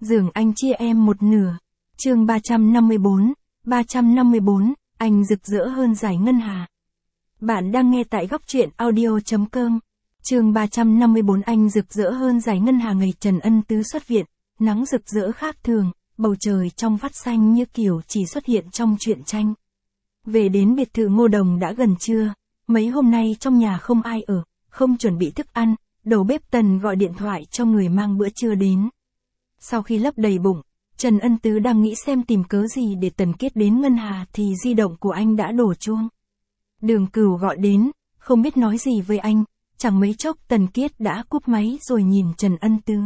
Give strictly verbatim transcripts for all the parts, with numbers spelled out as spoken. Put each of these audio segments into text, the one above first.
Giường anh chia em một nửa. Chương ba trăm năm mươi bốn, ba trăm năm mươi bốn, anh rực rỡ hơn giải ngân hà. Bạn đang nghe tại góc truyện audio chấm com. Chương ba trăm năm mươi bốn, anh rực rỡ hơn giải ngân hà. Ngày Trần Ân Tứ xuất viện, nắng rực rỡ khác thường, bầu trời trong vắt xanh như kiểu chỉ xuất hiện trong truyện tranh. Về đến biệt thự Ngô Đồng đã gần trưa, mấy hôm nay trong nhà không ai ở, không chuẩn bị thức ăn, đầu bếp Tần gọi điện thoại cho người mang bữa trưa đến. Sau khi lấp đầy bụng, Trần Ân Tứ đang nghĩ xem tìm cớ gì để Tần Kiết đến ngân hà thì di động của anh đã đổ chuông. Đường Cửu gọi đến, không biết nói gì với anh, chẳng mấy chốc Tần Kiết đã cúp máy rồi nhìn Trần Ân Tứ.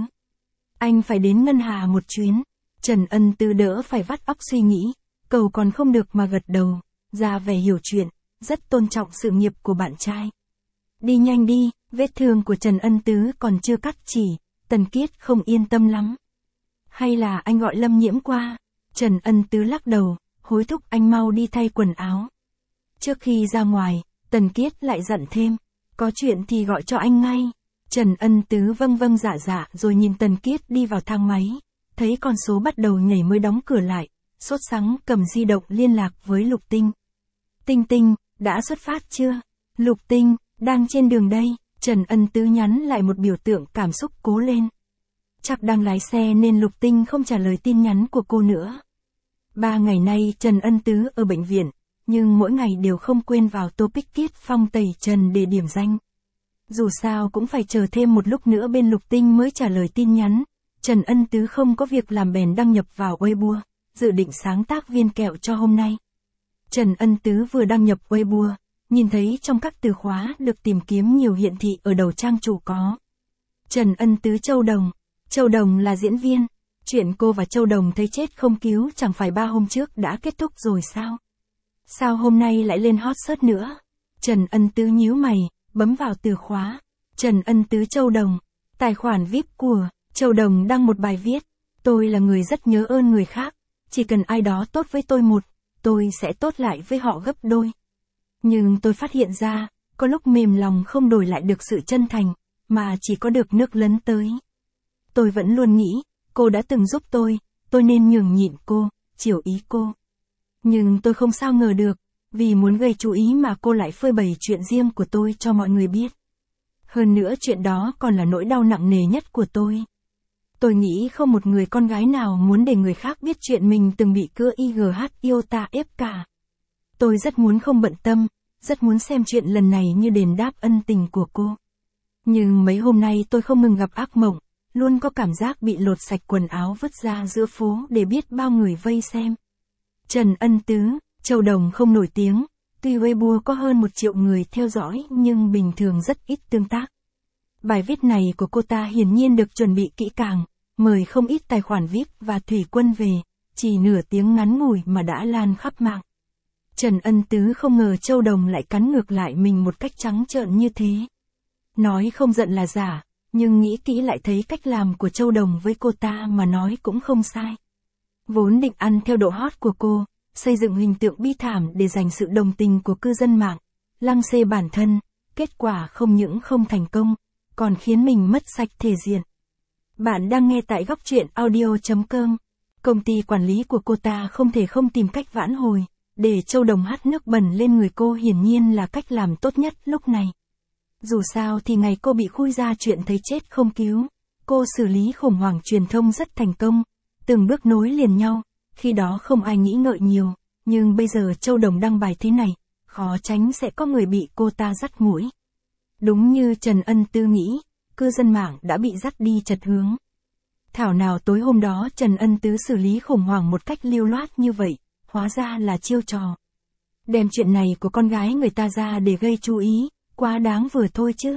Anh phải đến ngân hà một chuyến. Trần Ân Tứ đỡ phải vắt óc suy nghĩ, cầu còn không được mà gật đầu, ra vẻ hiểu chuyện, rất tôn trọng sự nghiệp của bạn trai. Đi nhanh đi, vết thương của Trần Ân Tứ còn chưa cắt chỉ, Tần Kiết không yên tâm lắm. Hay là anh gọi Lâm Nhiễm qua? Trần Ân Tứ lắc đầu, hối thúc anh mau đi thay quần áo. Trước khi ra ngoài, Tần Kiết lại dặn thêm, có chuyện thì gọi cho anh ngay. Trần Ân Tứ vâng vâng dạ dạ rồi nhìn Tần Kiết đi vào thang máy, thấy con số bắt đầu nhảy mới đóng cửa lại, sốt sắng cầm di động liên lạc với Lục Tinh. Tinh Tinh, đã xuất phát chưa? Lục Tinh, đang trên đường đây. Trần Ân Tứ nhắn lại một biểu tượng cảm xúc cố lên. Chắc đang lái xe nên Lục Tinh không trả lời tin nhắn của cô nữa. Ba ngày nay Trần Ân Tứ ở bệnh viện, nhưng mỗi ngày đều không quên vào topic Kiết Phong tẩy trần để điểm danh. Dù sao cũng phải chờ thêm một lúc nữa bên Lục Tinh mới trả lời tin nhắn. Trần Ân Tứ không có việc làm bèn đăng nhập vào Weibo, dự định sáng tác viên kẹo cho hôm nay. Trần Ân Tứ vừa đăng nhập Weibo, nhìn thấy trong các từ khóa được tìm kiếm nhiều hiển thị ở đầu trang chủ có Trần Ân Tứ Châu Đồng. Châu Đồng là diễn viên, chuyện cô và Châu Đồng thấy chết không cứu chẳng phải ba hôm trước đã kết thúc rồi sao? Sao hôm nay lại lên hot search nữa? Trần Ân Tứ nhíu mày, bấm vào từ khóa. Trần Ân Tứ Châu Đồng, tài khoản vi ai pi của Châu Đồng đăng một bài viết. Tôi là người rất nhớ ơn người khác, chỉ cần ai đó tốt với tôi một, tôi sẽ tốt lại với họ gấp đôi. Nhưng tôi phát hiện ra, có lúc mềm lòng không đổi lại được sự chân thành, mà chỉ có được nước lấn tới. Tôi vẫn luôn nghĩ, cô đã từng giúp tôi, tôi nên nhường nhịn cô, chiều ý cô. Nhưng tôi không sao ngờ được, vì muốn gây chú ý mà cô lại phơi bày chuyện riêng của tôi cho mọi người biết. Hơn nữa chuyện đó còn là nỗi đau nặng nề nhất của tôi. Tôi nghĩ không một người con gái nào muốn để người khác biết chuyện mình từng bị cưa i giê hát Iota ép cả. Tôi rất muốn không bận tâm, rất muốn xem chuyện lần này như đền đáp ân tình của cô. Nhưng mấy hôm nay tôi không ngừng gặp ác mộng, luôn có cảm giác bị lột sạch quần áo vứt ra giữa phố để biết bao người vây xem. Trần Ân Tứ, Châu Đồng không nổi tiếng, tuy Weibo có hơn một triệu người theo dõi nhưng bình thường rất ít tương tác. Bài viết này của cô ta hiển nhiên được chuẩn bị kỹ càng, mời không ít tài khoản vi ai pi và thủy quân về, chỉ nửa tiếng ngắn ngủi mà đã lan khắp mạng. Trần Ân Tứ không ngờ Châu Đồng lại cắn ngược lại mình một cách trắng trợn như thế. Nói không giận là giả, nhưng nghĩ kỹ lại thấy cách làm của Châu Đồng với cô ta mà nói cũng không sai. Vốn định ăn theo độ hot của cô, xây dựng hình tượng bi thảm để giành sự đồng tình của cư dân mạng, lăng xê bản thân, kết quả không những không thành công, còn khiến mình mất sạch thể diện. Bạn đang nghe tại góc truyện audio chấm com. Công ty quản lý của cô ta không thể không tìm cách vãn hồi, để Châu Đồng hắt nước bẩn lên người cô hiển nhiên là cách làm tốt nhất lúc này. Dù sao thì ngày cô bị khui ra chuyện thấy chết không cứu, cô xử lý khủng hoảng truyền thông rất thành công, từng bước nối liền nhau, khi đó không ai nghĩ ngợi nhiều, nhưng bây giờ Châu Đồng đăng bài thế này, khó tránh sẽ có người bị cô ta dắt mũi. Đúng như Trần Ân Tứ nghĩ, cư dân mạng đã bị dắt đi chật hướng. Thảo nào tối hôm đó Trần Ân Tứ xử lý khủng hoảng một cách lưu loát như vậy, hóa ra là chiêu trò. Đem chuyện này của con gái người ta ra để gây chú ý, quá đáng vừa thôi chứ.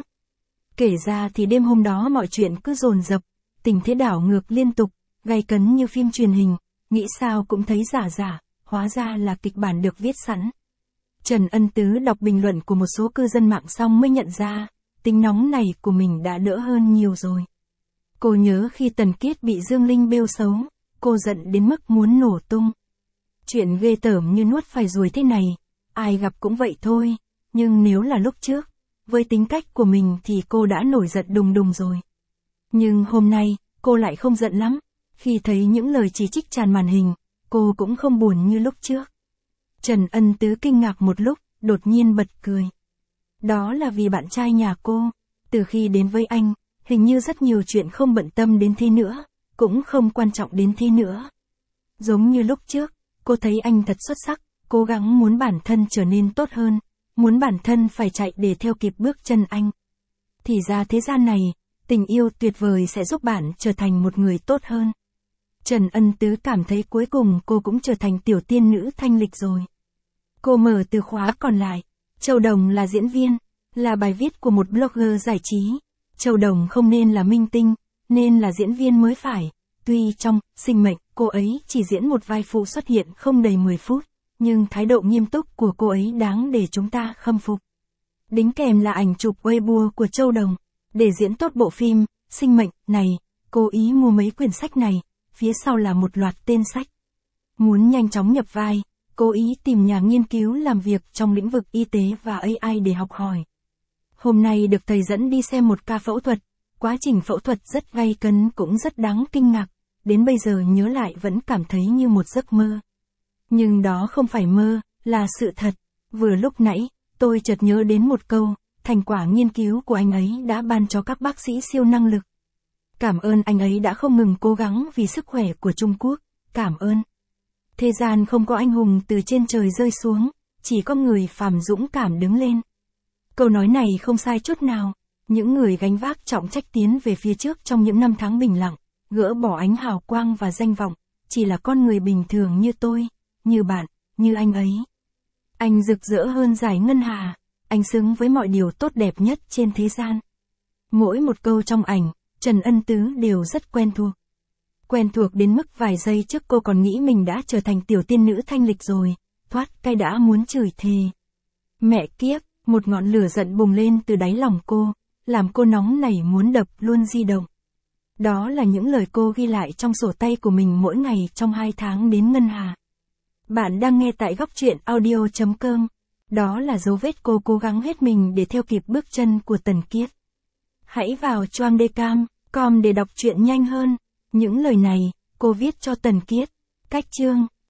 Kể ra thì đêm hôm đó mọi chuyện cứ dồn dập, tình thế đảo ngược liên tục, gay cấn như phim truyền hình, nghĩ sao cũng thấy giả giả, hóa ra là kịch bản được viết sẵn. Trần Ân Tứ đọc bình luận của một số cư dân mạng xong mới nhận ra, tính nóng này của mình đã đỡ hơn nhiều rồi. Cô nhớ khi Tần Kiết bị Dương Linh bêu xấu, cô giận đến mức muốn nổ tung. Chuyện ghê tởm như nuốt phải ruồi thế này, ai gặp cũng vậy thôi, nhưng nếu là lúc trước, với tính cách của mình thì cô đã nổi giận đùng đùng rồi. Nhưng hôm nay, cô lại không giận lắm, Khi thấy những lời chỉ trích tràn màn hình, cô cũng không buồn như lúc trước. Trần Ân Tứ kinh ngạc một lúc, đột nhiên bật cười. Đó là vì bạn trai nhà cô, từ khi đến với anh, hình như rất nhiều chuyện không bận tâm đến thế nữa, cũng không quan trọng đến thế nữa. Giống như lúc trước, cô thấy anh thật xuất sắc, cố gắng muốn bản thân trở nên tốt hơn, muốn bản thân phải chạy để theo kịp bước chân anh. Thì ra thế gian này, tình yêu tuyệt vời sẽ giúp bạn trở thành một người tốt hơn. Trần Ân Tứ cảm thấy cuối cùng cô cũng trở thành tiểu tiên nữ thanh lịch rồi. Cô mở từ khóa còn lại. Châu Đồng là diễn viên, là bài viết của một blogger giải trí. Châu Đồng không nên là minh tinh, nên là diễn viên mới phải. Tuy trong Sinh Mệnh, cô ấy chỉ diễn một vai phụ xuất hiện không đầy mười phút, nhưng thái độ nghiêm túc của cô ấy đáng để chúng ta khâm phục. Đính kèm là ảnh chụp Weibo của Châu Đồng. Để diễn tốt bộ phim Sinh Mệnh này, cô ý mua mấy quyển sách này, phía sau là một loạt tên sách. Muốn nhanh chóng nhập vai, cô ý tìm nhà nghiên cứu làm việc trong lĩnh vực y tế và a i để học hỏi. Hôm nay được thầy dẫn đi xem một ca phẫu thuật, quá trình phẫu thuật rất gay cấn cũng rất đáng kinh ngạc, đến bây giờ nhớ lại vẫn cảm thấy như một giấc mơ. Nhưng đó không phải mơ, là sự thật. Vừa lúc nãy, tôi chợt nhớ đến một câu, thành quả nghiên cứu của anh ấy đã ban cho các bác sĩ siêu năng lực. Cảm ơn anh ấy đã không ngừng cố gắng vì sức khỏe của Trung Quốc, cảm ơn. Thế gian không có anh hùng từ trên trời rơi xuống, chỉ có người phàm dũng cảm đứng lên. Câu nói này không sai chút nào, những người gánh vác trọng trách tiến về phía trước trong những năm tháng bình lặng, gỡ bỏ ánh hào quang và danh vọng, chỉ là con người bình thường như tôi, như bạn, như anh ấy. Anh rực rỡ hơn dải ngân hà, anh xứng với mọi điều tốt đẹp nhất trên thế gian. Mỗi một câu trong ảnh, Trần Ân Tứ đều rất quen thuộc. Quen thuộc đến mức vài giây trước cô còn nghĩ mình đã trở thành tiểu tiên nữ thanh lịch rồi, thoát cay đã muốn chửi thề. Mẹ kiếp, một ngọn lửa giận bùng lên từ đáy lòng cô, làm cô nóng nảy muốn đập luôn di động. Đó là những lời cô ghi lại trong sổ tay của mình mỗi ngày trong hai tháng đến ngân hà. Bạn đang nghe tại góc truyện audio chấm com. Đó là dấu vết cô cố gắng hết mình để theo kịp bước chân của Tần Kiết. Hãy vào choangdecam chấm com để đọc truyện nhanh hơn. Những lời này, cô viết cho Tần Kiết. Cách chương